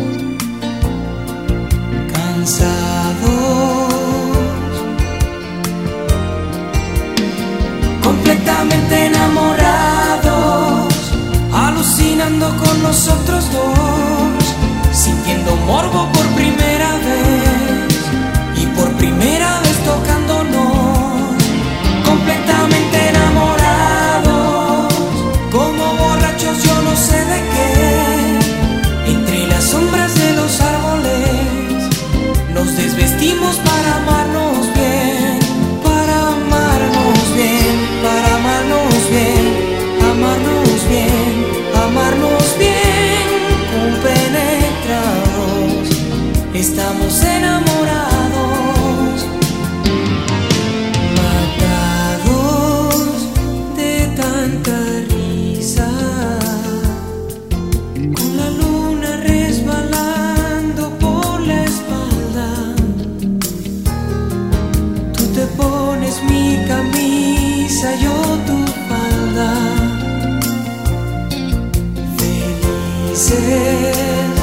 K: completamente enamorados, alucinando con nosotros dos, sintiendo morbo por primera vez y por primera vez tocándonos, completamente enamorados, como borrachos yo no sé de qué, entre las sombras de los árboles nos desvestimos para amarnos bien, para amarnos bien, para amarnos bien, amarnos bien, amarnos bien, compenetrados, estamos enamorados, matados de tanta risa, con la luna resbalando por la espalda. Tú te pones mi camisa, yo tu falda. Felices,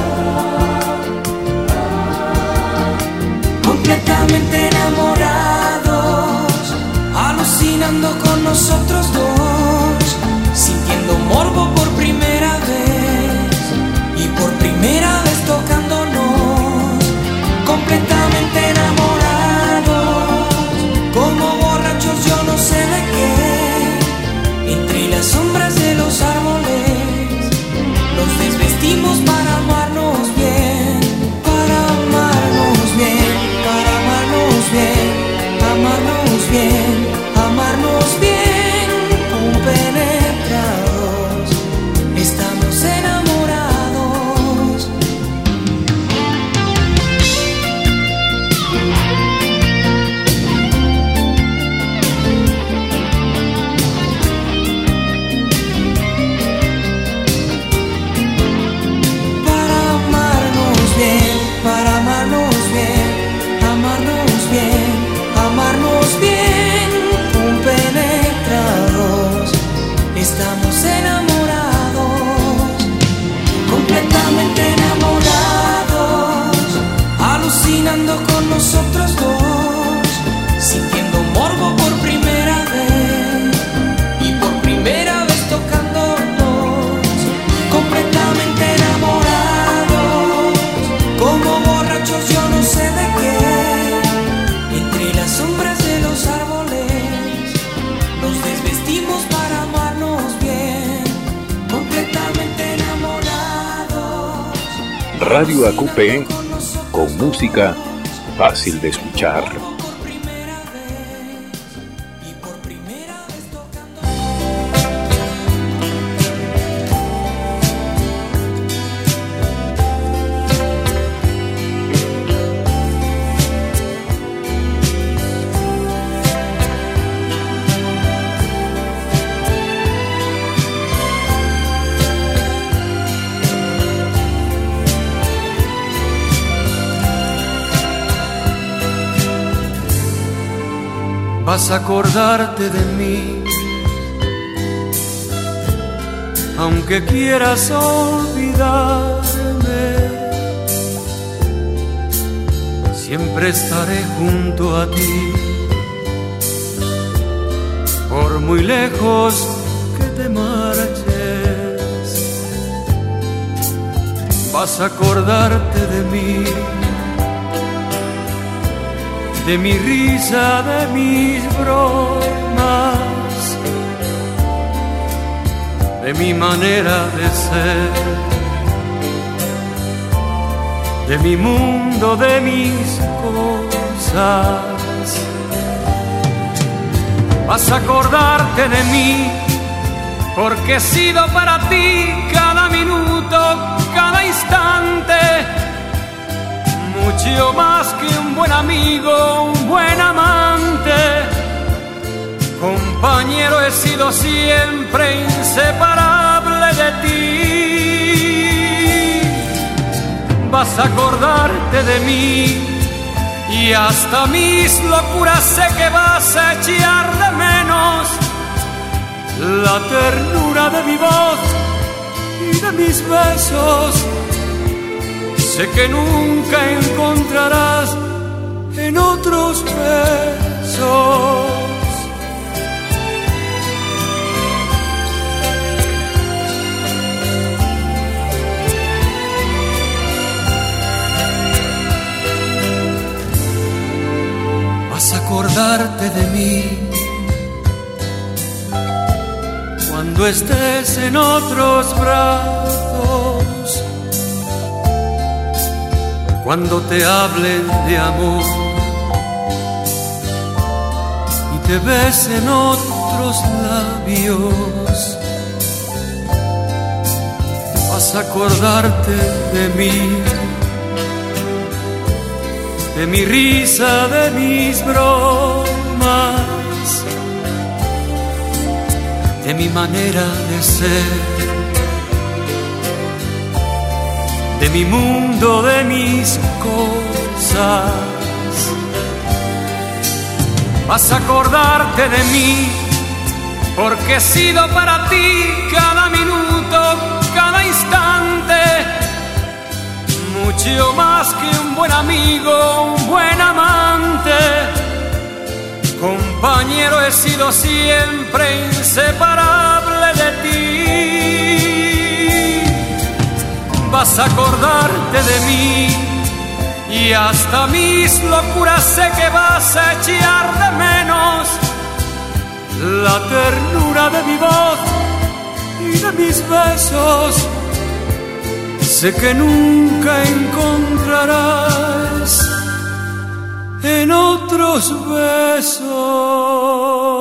K: completamente enamorados, alucinando con nosotros dos, sintiendo morbo por primera vez y por primera vez tocándonos, completamente enamorados, como borrachos yo no sé de qué, entre las sombras de los árboles nos desvestimos para amarnos bien, para amarnos bien, para amarnos bien, amarnos bien, amarnos bien,
F: Radio AQP con música fácil de escuchar.
I: Vas a acordarte de mí, aunque quieras olvidarme. Siempre estaré junto a ti, por muy lejos que te marches. Vas a acordarte de mí, de mi risa, de mis bromas, de mi manera de ser, de mi mundo, de mis cosas. Vas a acordarte de mí, porque he sido para ti cada minuto, cada instante, mucho más que un buen amigo, un buen amante. Compañero, he sido siempre inseparable de ti. Vas a acordarte de mí y hasta mis locuras sé que vas a echar de menos la ternura de mi voz y de mis besos. Sé que nunca encontrarás en otros besos. Vas a acordarte de mí cuando estés en otros brazos, cuando te hablen de amor y te besen otros labios. Vas a acordarte de mí, de mi risa, de mis bromas, de mi manera de ser, de mi mundo, de mis cosas. Vas a acordarte de mí, porque he sido para ti cada minuto, cada instante, mucho más que un buen amigo, un buen amante. Compañero, he sido siempre inseparable de ti. Vas a acordarte de mí y hasta mis locuras sé que vas a echar de menos la ternura de mi voz y de mis besos. Sé que nunca encontrarás en otros besos.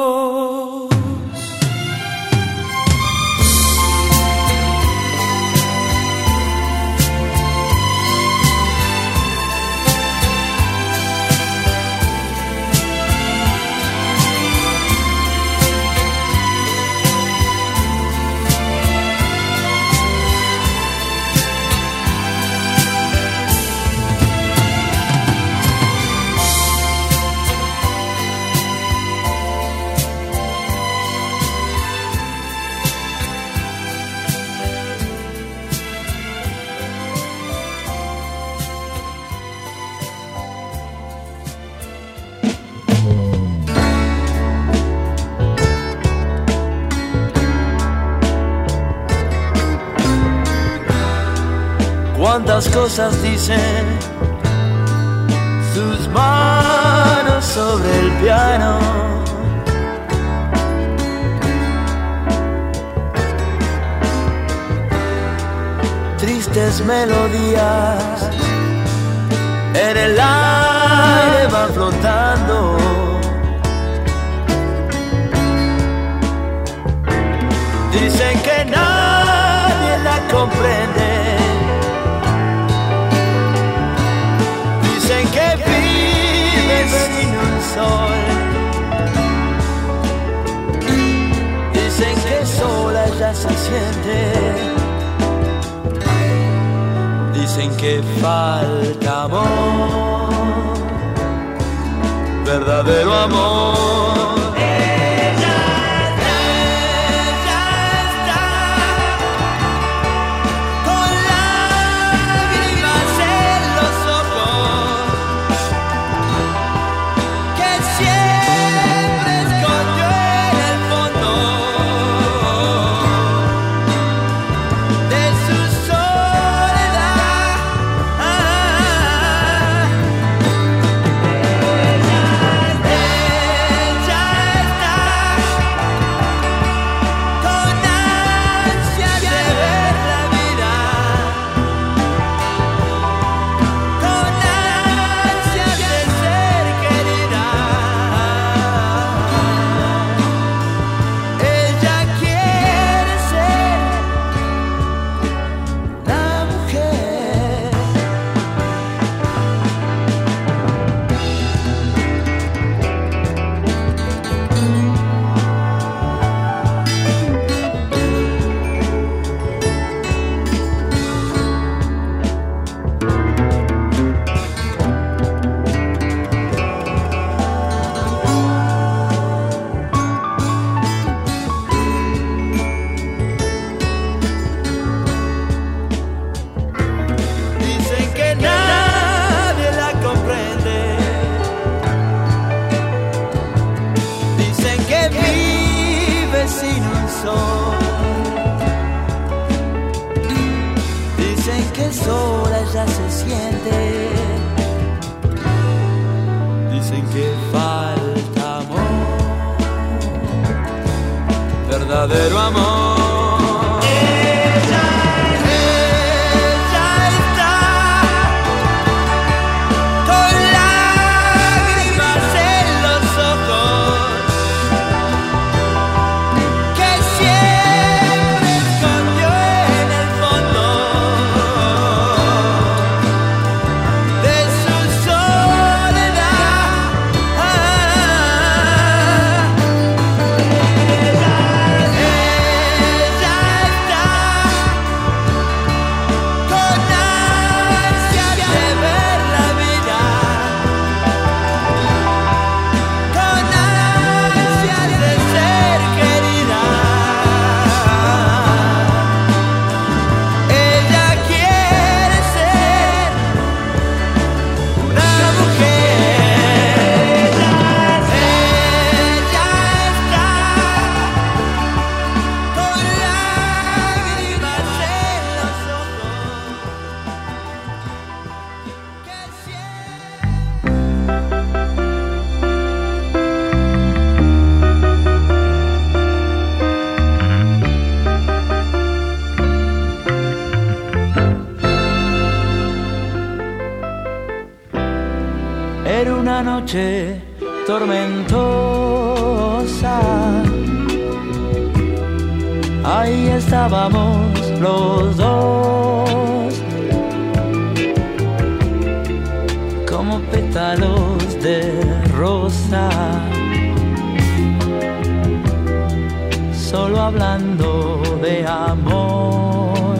L: Cuántas cosas dicen sus manos sobre el piano. tristes melodías en el aire van flotando. Dicen que nadie la comprende. Dicen que vive sin un sol. Dicen que sola ella se siente. Dicen que falta amor, verdadero amor.
M: Verdadero amor.
L: Era una noche tormentosa, ahí estábamos los dos, como pétalos de rosa, solo hablando de amor.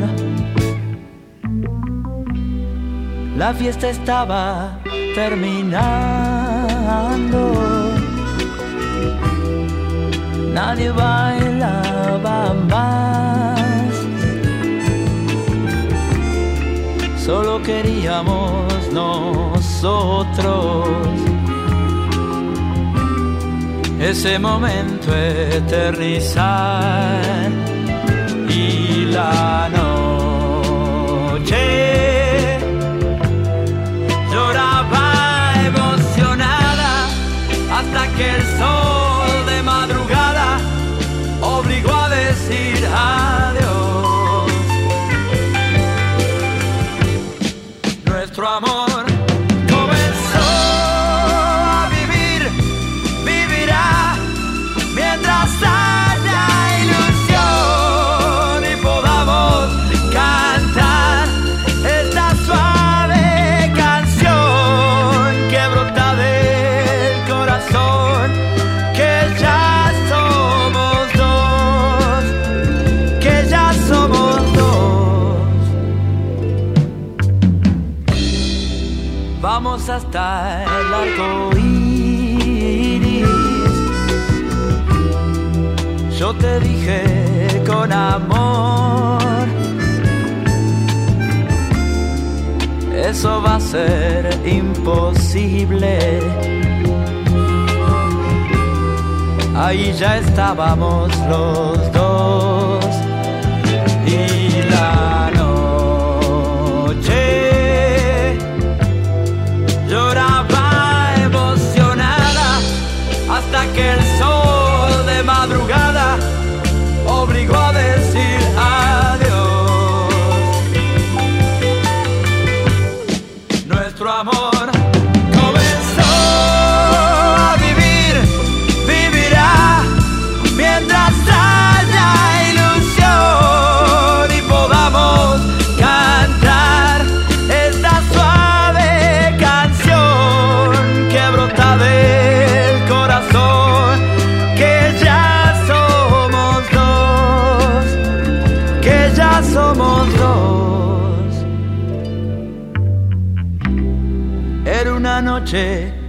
L: La fiesta estaba terminando, nadie bailaba más, solo queríamos nosotros ese momento eternizar. Y la noche lloraba emocionada hasta que el sol de madrugada obligó a decir adiós.
M: nuestro amor comenzó a vivir, vivirá mientras haya ilusión y podamos cantar esta suave canción que brota del corazón, que ya somos dos, que ya somos dos. Vamos hasta el arco iris. Yo te dije con amor, eso va a ser imposible. Ahí ya estábamos los dos y la noche lloraba emocionada hasta que el sol de madrugada obligó a decir adiós. Nuestro amor comenzó a vivir, vivirá mientras haya ilusión y podamos cantar esta suave canción que brota del corazón, que ya somos dos, que ya somos dos. Era una noche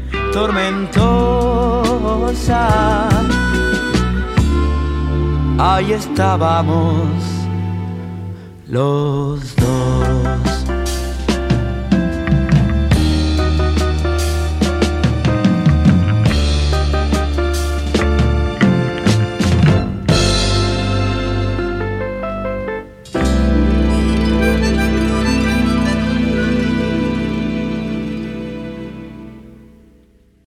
M: tormentosa, ahí estábamos los dos.